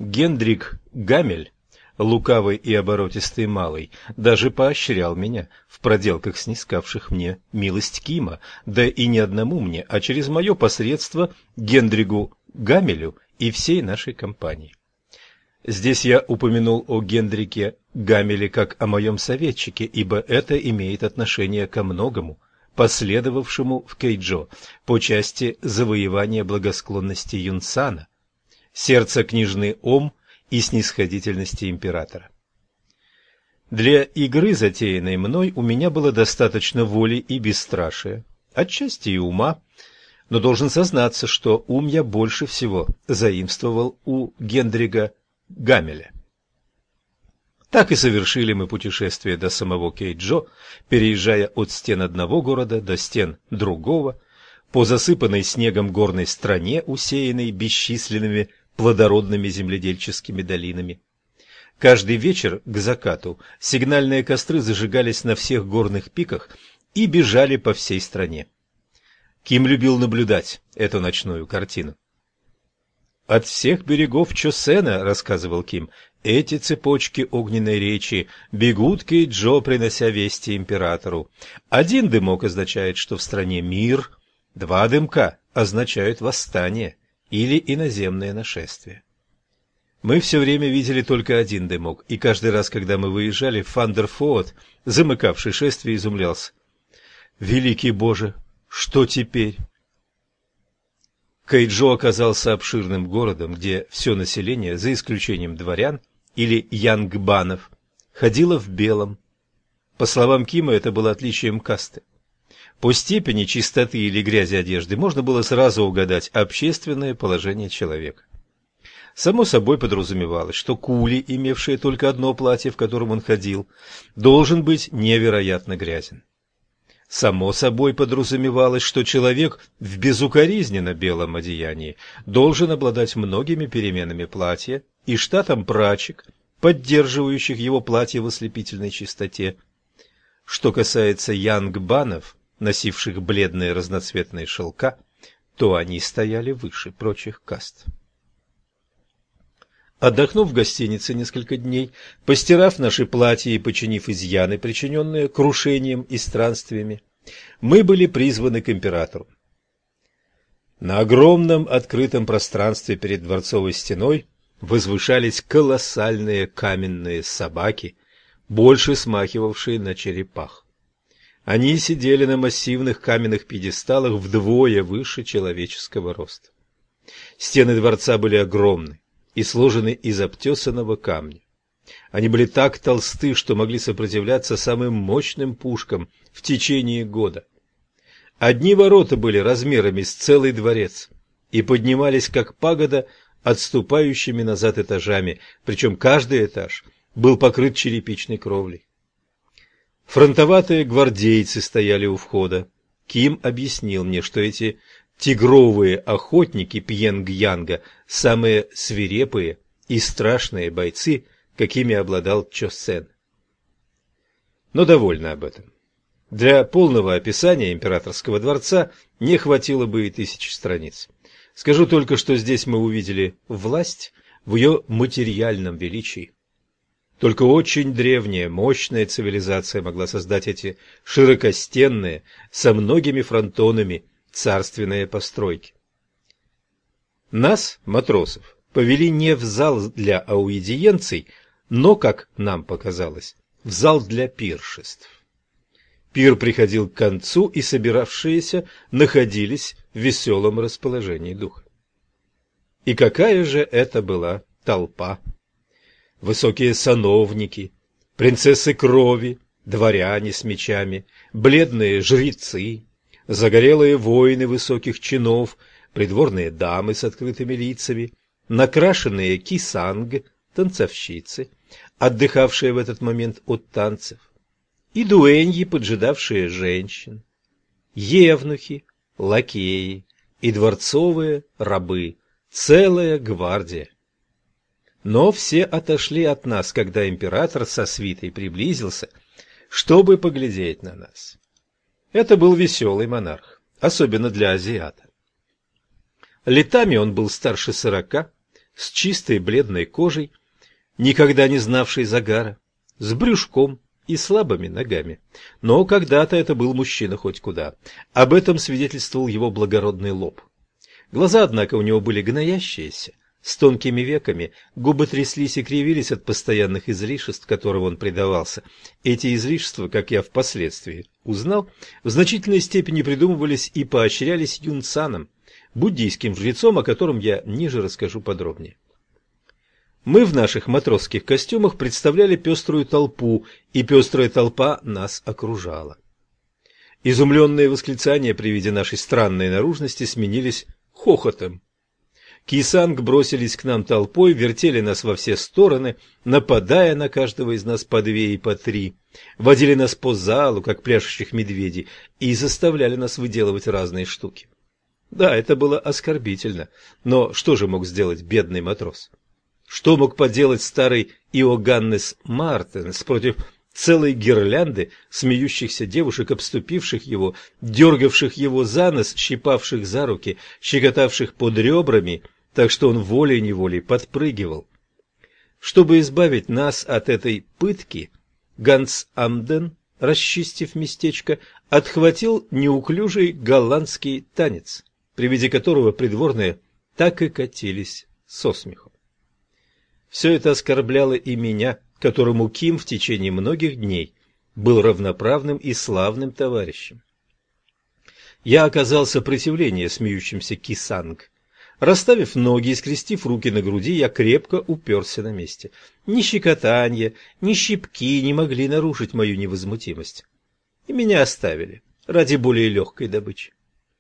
Гендрик Гамель, лукавый и оборотистый малый, даже поощрял меня в проделках, снискавших мне милость Кима, да и не одному мне, а через мое посредство Гендригу Гамелю и всей нашей компании. Здесь я упомянул о Гендрике Гамеле как о моем советчике, ибо это имеет отношение ко многому, последовавшему в Кейджо по части завоевания благосклонности Юнсана, сердца княжны Ом и снисходительности императора. Для игры, затеянной мной, у меня было достаточно воли и бесстрашия, отчасти и ума, но должен сознаться, что ум я больше всего заимствовал у Гендрига Гамеля. Так и совершили мы путешествие до самого Кейджо, переезжая от стен одного города до стен другого, по засыпанной снегом горной стране, усеянной бесчисленными плодородными земледельческими долинами. Каждый вечер к закату сигнальные костры зажигались на всех горных пиках и бежали по всей стране. Ким любил наблюдать эту ночную картину. «От всех берегов Чосена, — рассказывал Ким, — эти цепочки огненной речи бегут к Кейджо, принося вести императору. Один дымок означает, что в стране мир, два дымка означают восстание или иноземное нашествие. Мы все время видели только один дымок, и каждый раз, когда мы выезжали, Фандерфоот, замыкавший шествие, изумлялся. «Великий Боже, что теперь?» Кейджо оказался обширным городом, где все население, за исключением дворян или янгбанов, ходило в белом. По словам Кима, это было отличием касты. По степени чистоты или грязи одежды можно было сразу угадать общественное положение человека. Само собой подразумевалось, что Кули, имевший только одно платье, в котором он ходил, должен быть невероятно грязен. Само собой подразумевалось, что человек в безукоризненно белом одеянии должен обладать многими переменами платья и штатом прачек, поддерживающих его платье в ослепительной чистоте. Что касается янгбанов, носивших бледные разноцветные шелка, то они стояли выше прочих каст. Отдохнув в гостинице несколько дней, постирав наши платья и починив изъяны, причиненные крушением и странствиями, мы были призваны к императору. На огромном открытом пространстве перед дворцовой стеной возвышались колоссальные каменные собаки, больше смахивавшие на черепах. Они сидели на массивных каменных пьедесталах вдвое выше человеческого роста. Стены дворца были огромны и сложены из обтесанного камня. Они были так толсты, что могли сопротивляться самым мощным пушкам в течение года. Одни ворота были размерами с целый дворец и поднимались, как пагода, отступающими назад этажами, причем каждый этаж был покрыт черепичной кровлей. Фронтоватые гвардейцы стояли у входа. Ким объяснил мне, что эти тигровые охотники Пьенг-Янга самые свирепые и страшные бойцы, какими обладал Чосен. Но довольно об этом. Для полного описания императорского дворца не хватило бы и 1000 страниц. Скажу только, что здесь мы увидели власть в ее материальном величии. Только очень древняя, мощная цивилизация могла создать эти широкостенные, со многими фронтонами, царственные постройки. Нас, матросов, повели не в зал для аудиенций, но, как нам показалось, в зал для пиршеств. Пир приходил к концу, и собиравшиеся находились в веселом расположении духа. И какая же это была толпа! Высокие сановники, принцессы крови, дворяне с мечами, бледные жрецы, загорелые воины высоких чинов, придворные дамы с открытыми лицами, накрашенные кисанг, танцовщицы, отдыхавшие в этот момент от танцев, и дуэньи, поджидавшие женщин, евнухи, лакеи и дворцовые рабы, целая гвардия. Но все отошли от нас, когда император со свитой приблизился, чтобы поглядеть на нас. Это был веселый монарх, особенно для азиата. Летами он был старше 40, с чистой бледной кожей, никогда не знавший загара, с брюшком и слабыми ногами. Но когда-то это был мужчина хоть куда. Об этом свидетельствовал его благородный лоб. Глаза, однако, у него были гноящиеся, с тонкими веками, губы тряслись и кривились от постоянных излишеств, которым он предавался. Эти излишества, как я впоследствии узнал, в значительной степени придумывались и поощрялись юнцаном, буддийским жрецом, о котором я ниже расскажу подробнее. Мы в наших матросских костюмах представляли пеструю толпу, и пестрая толпа нас окружала. Изумленные восклицания при виде нашей странной наружности сменились хохотом. Кисанг бросились к нам толпой, вертели нас во все стороны, нападая на каждого из нас по 2 и по 3, водили нас по залу, как пляшущих медведей, и заставляли нас выделывать разные штуки. Да, это было оскорбительно, но что же мог сделать бедный матрос? Что мог поделать старый Иоганнес Мартенс против целой гирлянды смеющихся девушек, обступивших его, дергавших его за нос, щипавших за руки, щекотавших под ребрами, так что он волей-неволей подпрыгивал. Чтобы избавить нас от этой пытки, Ганс Амден, расчистив местечко, отхватил неуклюжий голландский танец, при виде которого придворные так и катились со смехом. Все это оскорбляло и меня, которому Ким в течение многих дней был равноправным и славным товарищем. Я оказал сопротивление смеющимся Кисанг. Расставив ноги и скрестив руки на груди, я крепко уперся на месте. Ни щекотанье, ни щипки не могли нарушить мою невозмутимость. И меня оставили ради более легкой добычи.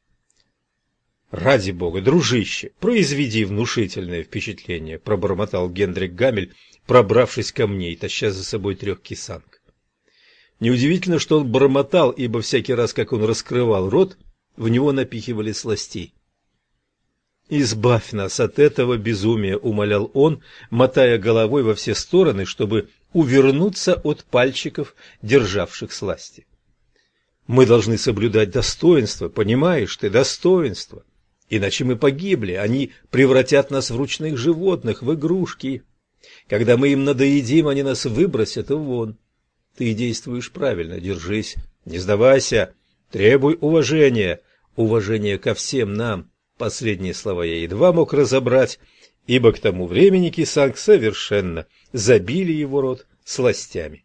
«Ради бога, дружище, произведи внушительное впечатление», — пробормотал Гендрик Гамель, пробравшись ко мне и таща за собой 3 кисанг. Неудивительно, что он бормотал, ибо всякий раз, как он раскрывал рот, в него напихивали сластей. «Избавь нас от этого безумия», — умолял он, мотая головой во все стороны, чтобы увернуться от пальчиков, державших сласти. «Мы должны соблюдать достоинство, понимаешь ты, достоинство. Иначе мы погибли, они превратят нас в ручных животных, в игрушки. Когда мы им надоедим, они нас выбросят вон. Ты действуешь правильно, держись, не сдавайся, требуй уважения, уважения ко всем нам». Последние слова я едва мог разобрать, ибо к тому времени Кисанг совершенно забили его рот сластями.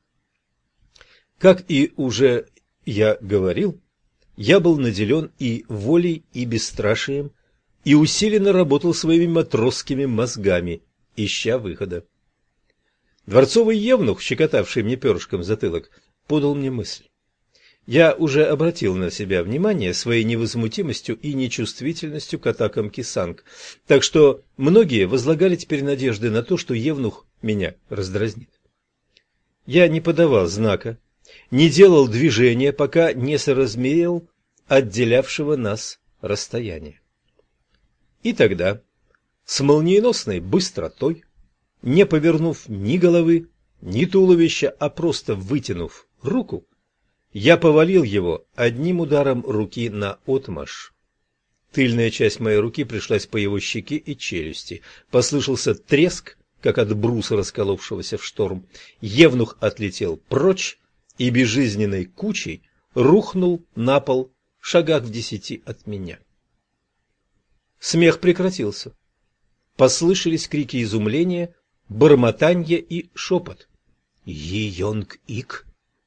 Как и уже я говорил, я был наделен и волей, и бесстрашием, и усиленно работал своими матросскими мозгами, ища выхода. Дворцовый евнух, щекотавший мне перышком затылок, подал мне мысль. Я уже обратил на себя внимание своей невозмутимостью и нечувствительностью к атакам Кисанг, так что многие возлагали теперь надежды на то, что евнух меня раздразнит. Я не подавал знака, не делал движения, пока не соразмерил отделявшего нас расстояние. И тогда, с молниеносной быстротой, не повернув ни головы, ни туловища, а просто вытянув руку, я повалил его одним ударом руки наотмашь. Тыльная часть моей руки пришлась по его щеке и челюсти. Послышался треск, как от бруса, расколовшегося в шторм. Евнух отлетел прочь и безжизненной кучей рухнул на пол в шагах в 10 от меня. Смех прекратился. Послышались крики изумления, бормотанье и шепот. «Йонг-ик!»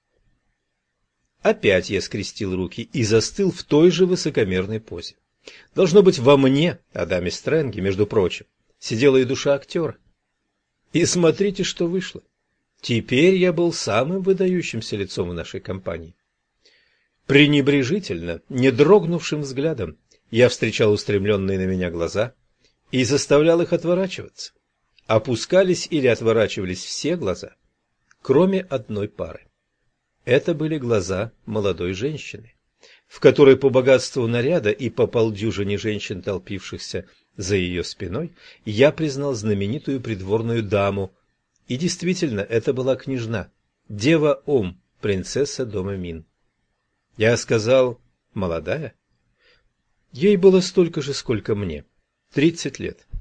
Опять я скрестил руки и застыл в той же высокомерной позе. Должно быть, во мне, Адаме Стрэнге, между прочим, сидела и душа актера. И смотрите, что вышло. Теперь я был самым выдающимся лицом в нашей компании. Пренебрежительно, не дрогнувшим взглядом, я встречал устремленные на меня глаза и заставлял их отворачиваться. Опускались или отворачивались все глаза, кроме одной пары. Это были глаза молодой женщины, в которой по богатству наряда и по полдюжине женщин, толпившихся за ее спиной, я признал знаменитую придворную даму. И действительно, это была княжна, дева Ом, принцесса дома Мин. Я сказал, молодая? Ей было столько же, сколько мне, 30 лет.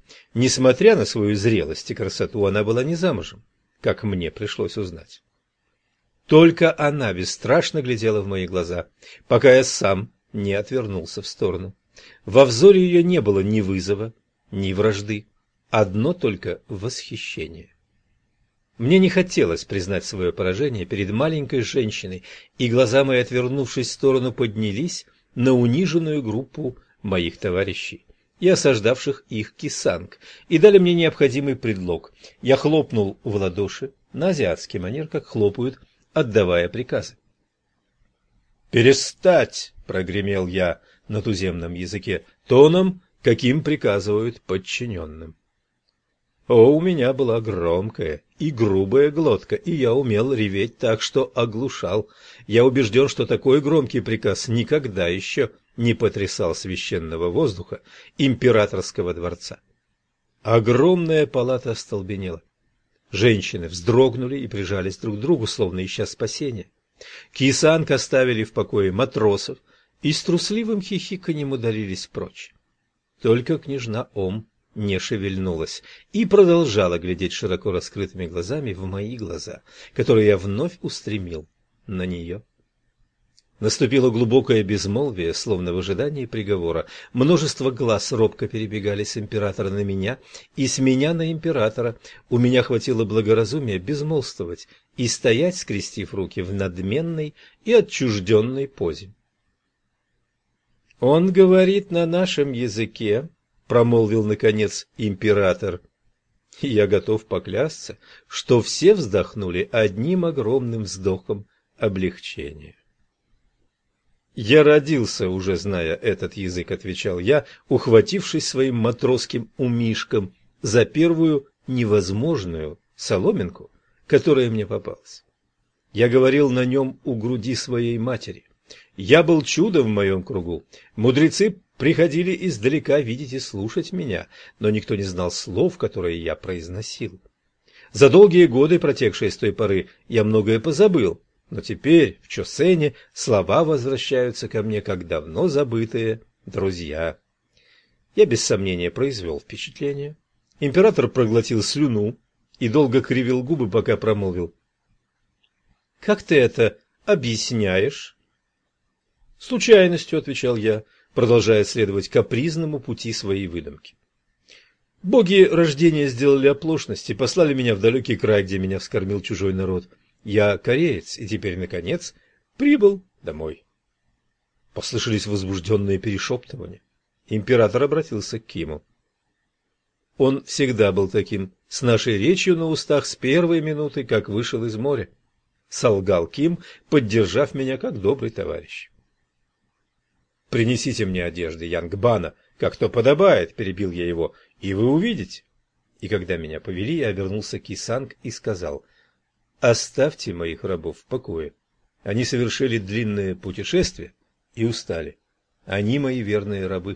Несмотря на свою зрелость и красоту, она была не замужем, как мне пришлось узнать. Только она бесстрашно глядела в мои глаза, пока я сам не отвернулся в сторону. Во взоре ее не было ни вызова, ни вражды, одно только восхищение. Мне не хотелось признать свое поражение перед маленькой женщиной, и глаза мои, отвернувшись в сторону, поднялись на униженную группу моих товарищей и осаждавших их кисанг, и дали мне необходимый предлог. Я хлопнул в ладоши на азиатский манер, как хлопают, отдавая приказы. «Перестать!» — прогремел я на туземном языке, тоном, каким приказывают подчиненным. У меня была громкая и грубая глотка, и я умел реветь так, что оглушал. Я убежден, что такой громкий приказ никогда еще не потрясал священного воздуха императорского дворца. Огромная палата остолбенела. Женщины вздрогнули и прижались друг к другу, словно ища спасения. Кисанг оставили в покое матросов и с трусливым хихиканьем удалились прочь. Только княжна Ом не шевельнулась и продолжала глядеть широко раскрытыми глазами в мои глаза, которые я вновь устремил на нее. Наступило глубокое безмолвие, словно в ожидании приговора. Множество глаз робко перебегали с императора на меня и с меня на императора. У меня хватило благоразумия безмолвствовать и стоять, скрестив руки в надменной и отчужденной позе. «Он говорит на нашем языке», — промолвил, наконец, император. И я готов поклясться, что все вздохнули одним огромным вздохом облегчения. «Я родился, уже зная этот язык», — отвечал я, ухватившись своим матросским умишком за первую невозможную соломинку, которая мне попалась. Я говорил на нем у груди своей матери. Я был чудом в моем кругу. Мудрецы приходили издалека видеть и слушать меня, но никто не знал слов, которые я произносил. За долгие годы, протекшие с той поры, я многое позабыл. Но теперь в Чосене слова возвращаются ко мне, как давно забытые друзья. Я без сомнения произвел впечатление. Император проглотил слюну и долго кривил губы, пока промолвил: «Как ты это объясняешь?» «Случайностью», — отвечал я, продолжая следовать капризному пути своей выдумки. «Боги рождения сделали оплошность и послали меня в далекий край, где меня вскормил чужой народ. Я кореец, и теперь, наконец, прибыл домой». Послышались возбужденные перешептывания. Император обратился к Киму. «Он всегда был таким, с нашей речью на устах с первой минуты, как вышел из моря», — солгал Ким, поддержав меня как добрый товарищ. «Принесите мне одежды Янгбана, как то подобает», — перебил я его, — «и вы увидите». И когда меня повели, я обернулся к Кисанг и сказал: «Оставьте моих рабов в покое. Они совершили длинное путешествие и устали. Они мои верные рабы».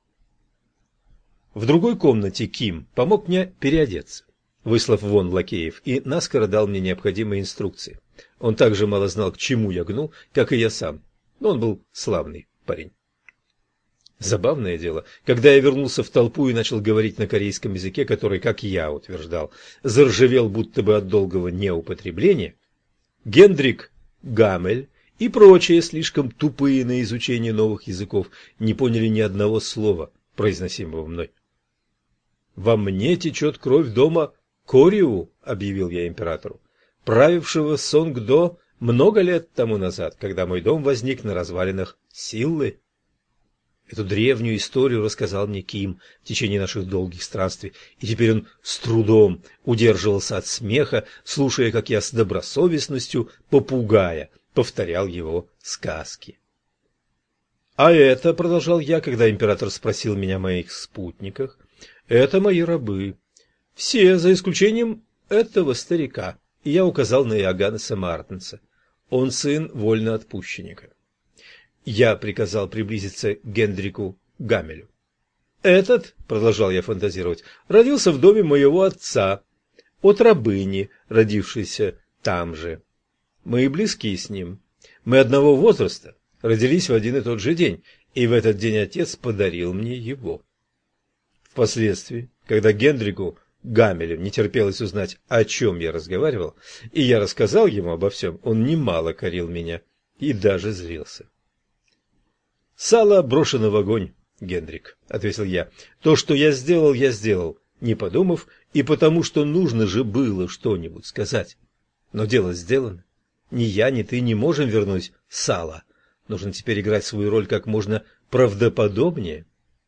В другой комнате Ким помог мне переодеться, выслав вон лакеев, и наскоро дал мне необходимые инструкции. Он так же мало знал, к чему я гнул, как и я сам, но он был славный парень. Забавное дело, когда я вернулся в толпу и начал говорить на корейском языке, который, как я утверждал, заржавел будто бы от долгого неупотребления, Гендрик Гамель и прочие, слишком тупые на изучение новых языков, не поняли ни одного слова, произносимого мной. «Во мне течет кровь дома Кориу», — объявил я императору, правившего Сонгдо много лет тому назад, когда мой дом возник на развалинах Силлы. Эту древнюю историю рассказал мне Ким в течение наших долгих странствий, и теперь он с трудом удерживался от смеха, слушая, как я с добросовестностью попугая повторял его сказки. «А это, — продолжал я, когда император спросил меня о моих спутниках, — это мои рабы. Все, за исключением этого старика», и я указал на Иоганнеса Мартенса. Он сын вольноотпущенника. Я приказал приблизиться к Гендрику Гамелю. «Этот, — продолжал я фантазировать, — родился в доме моего отца, от рабыни, родившейся там же. Мы близки с ним. Мы одного возраста, родились в один и тот же день, и в этот день отец подарил мне его. Впоследствии, Когда Генрику Гамелю не терпелось узнать, о чем я разговаривал, и я рассказал ему обо всем, он немало корил меня и даже злился. «Сало брошено в огонь, Генрик», — ответил я. «То, что я сделал, не подумав, и потому что нужно же было что-нибудь сказать. Но дело сделано. Ни я, ни ты не можем вернуть сало. Нужно теперь играть свою роль как можно правдоподобнее».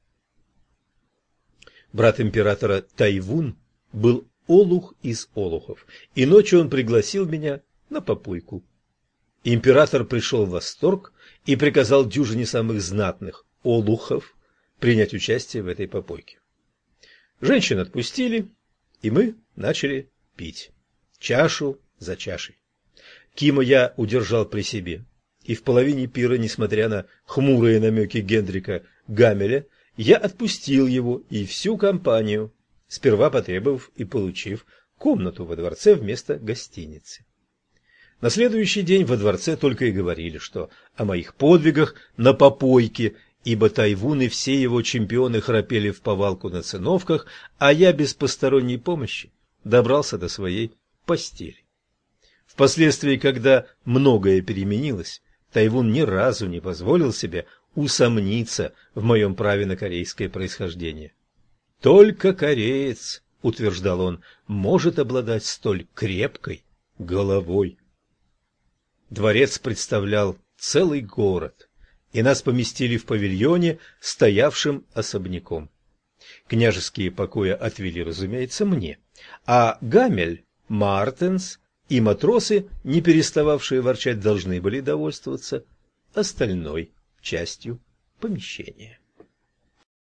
Брат императора Тайвун был олух из олухов, и ночью он пригласил меня на попойку. Император пришел в восторг и приказал дюжине самых знатных олухов принять участие в этой попойке. Женщин отпустили, и мы начали пить, чашу за чашей. Кима я удержал при себе, и в половине пира, несмотря на хмурые намеки Генрика Гамеля, я отпустил его и всю компанию, сперва потребовав и получив комнату во дворце вместо гостиницы. На следующий день во дворце только и говорили, что о моих подвигах на попойке, ибо Тайвун и все его чемпионы храпели в повалку на циновках, а я без посторонней помощи добрался до своей постели. Впоследствии, когда многое переменилось, Тайвун ни разу не позволил себе усомниться в моем праве на корейское происхождение. «Только кореец, — утверждал он, — может обладать столь крепкой головой». Дворец представлял целый город, и нас поместили в павильоне, стоявшем особняком. Княжеские покои отвели, разумеется, мне, а Гамель, Мартенс и матросы, не перестававшие ворчать, должны были довольствоваться остальной частью помещения.